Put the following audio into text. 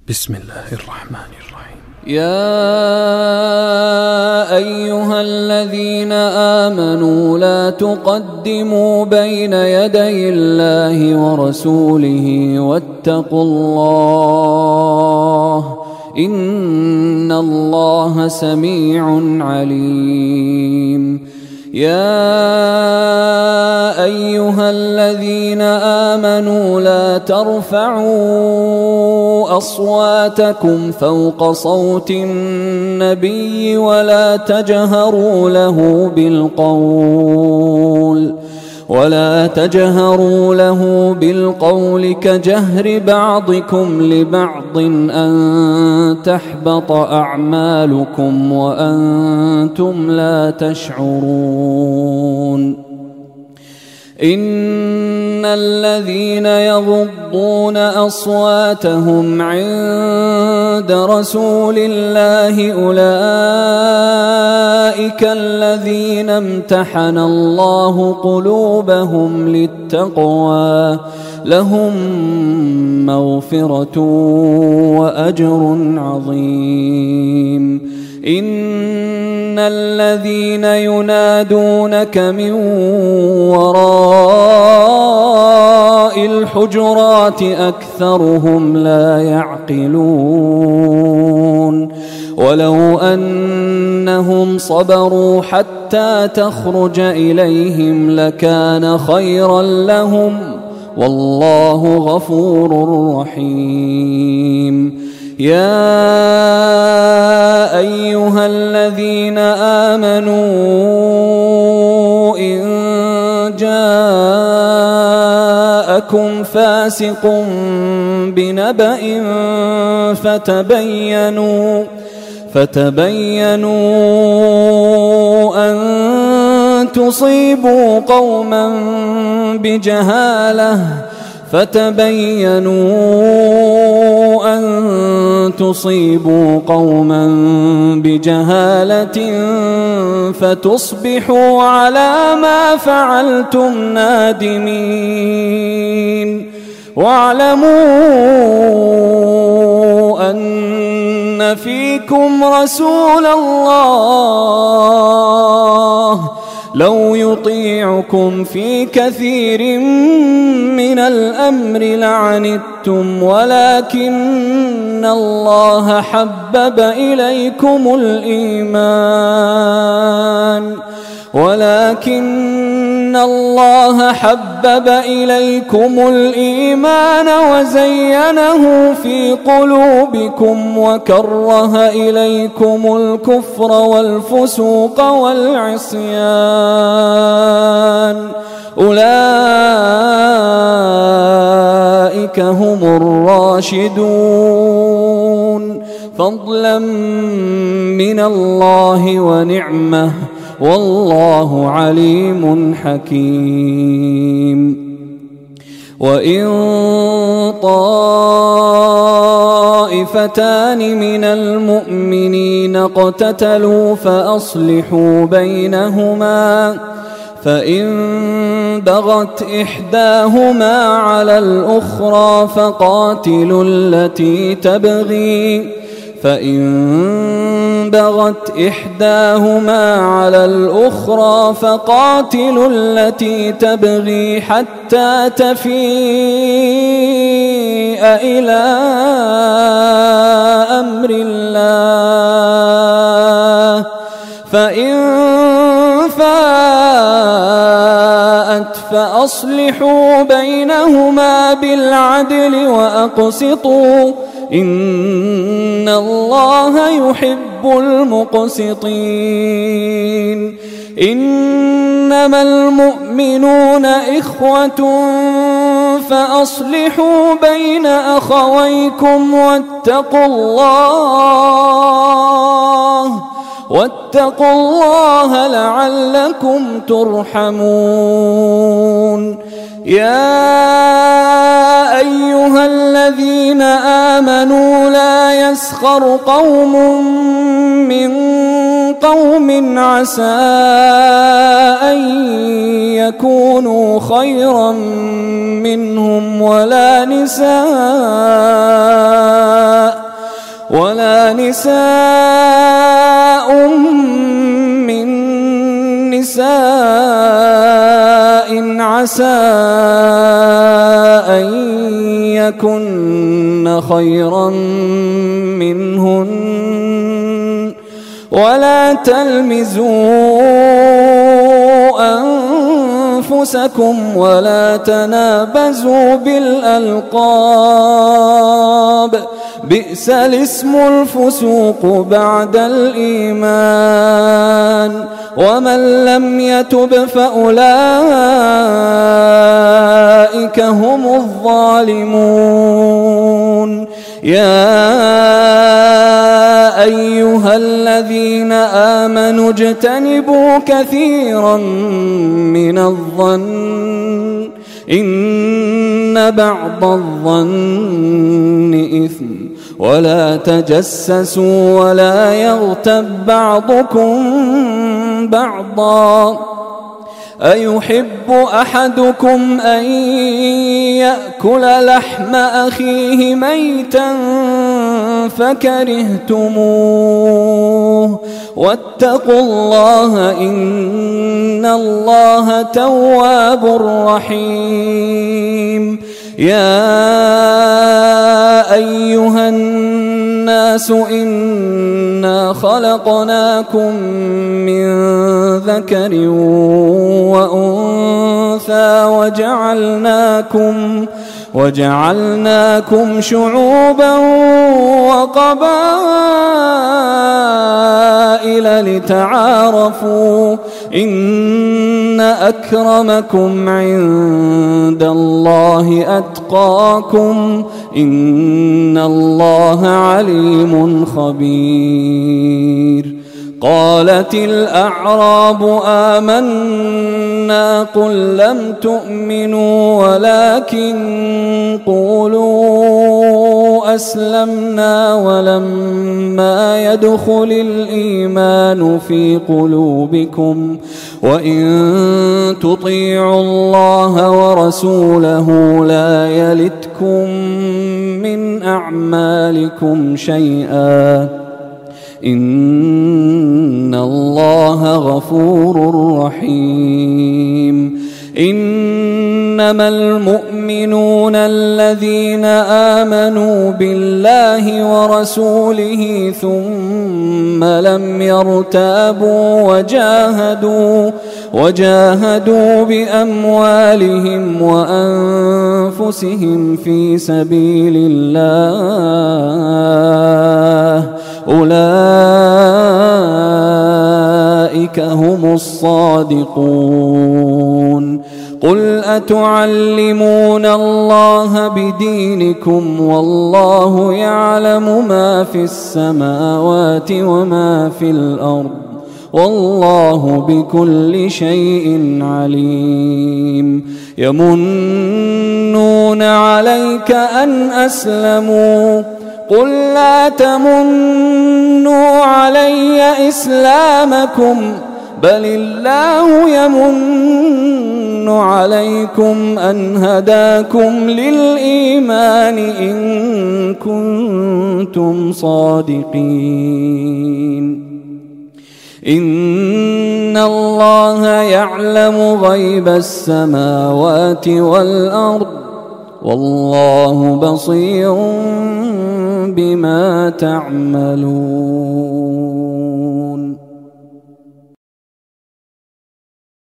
بسم الله الرحمن الرحيم. يا أيها الذين آمنوا لا تقدموا بين يدي الله ورسوله واتقوا الله إن الله سميع عليم. يا أيها الذين آمنوا لا ترفعوا أصواتكم فوق صوت النبي ولا تجهروا له بالقول كجهر بعضكم لبعض أن تحبط أعمالكم وأنتم لا تشعرون. إن الذين يغضون أصواتهم عند رسول الله أولئك الذين امتحن الله قلوبهم للتقوى لهم مغفرة وأجر عظيم. إن الذين ينادونك من وراء الحجرات أكثرهم لا يعقلون. ولو أنهم صبروا حتى تخرج إليهم لكان خيرا لهم والله غفور رحيم. يا أيها الذين آمنوا إن جاءكم فاسق بنبأ فتبينوا أن تصيبوا قوما بجهالة فتصبحوا على ما فعلتم نادمين. واعلموا أن فيكم رسول الله لو يطيعكم في كثير من الأمر لعنتم ولكن الله حبب إليكم الإيمان وزينه في قلوبكم وكره إليكم الكفر والفسوق والعصيان أولئك هم الراشدون فضلا من الله ونعمة والله عليم حكيم. وإن طائفتان من المؤمنين اقتتلوا فأصلحوا بينهما فإن بغت إحداهما على الأخرى فقاتلوا التي تبغي حتى تفيء إلى أمر الله فإن فاءت فأصلحوا بينهما بالعدل وأقسطوا إن الله يحب المقسطين. إنما المؤمنون إخوة فأصلحوا بين أخويكم واتقوا الله لعلكم ترحمون. يا أيها الذين آمنوا لا يسخر قوم من قوم عسى أن يكونوا خيرا منهم ولا نساء ولا نساء من نساء عسى أن يكن خيرا منهن ولا تلمزوا أنفسكم ولا تنابزوا بالألقاب بئس الاسم الفسوق بعد الإيمان ومن لم يتب فأولئك هم الظالمون يا أيها الذين آمنوا اجتنبوا كثيرا من الظن إن بعض الظن إثم ولا تجسسوا ولا يغتب بعضكم بعضا أيحب أحدكم أن يأكل لحم أخيه ميتا فكرهتموه واتقوا الله إن الله تواب رحيم يا أيها الناس إنا خلقناكم من ذكر وأنثى وجعلناكم شعوبا وقبائل لتعارفوا إن أكرمكم عند الله أتقاكم إن الله عليم خبير قالت الأعراب آمنا قل لم تؤمنوا ولكن قولوا أسلمنا ولما يدخل الإيمان في قلوبكم وإن تطيعوا الله ورسوله لا يلتكم من أعمالكم شيئا إن الله غفور رحيم إنما المؤمنون الذين آمنوا بالله ورسوله ثم لم يرتابوا وجاهدوا بأموالهم وأنفسهم في سبيل الله أولئك هم الصادقون قل أتعلمون الله بدينكم والله يعلم ما في السماوات وما في الأرض والله بكل شيء عليم يمنون عليك أن أسلموا قل لا تمنوا علي إسلامكم بل الله يمن عليكم أن هداكم للإيمان إن كنتم صادقين إن الله يعلم غيب السماوات والأرض والله بصير بما تعملون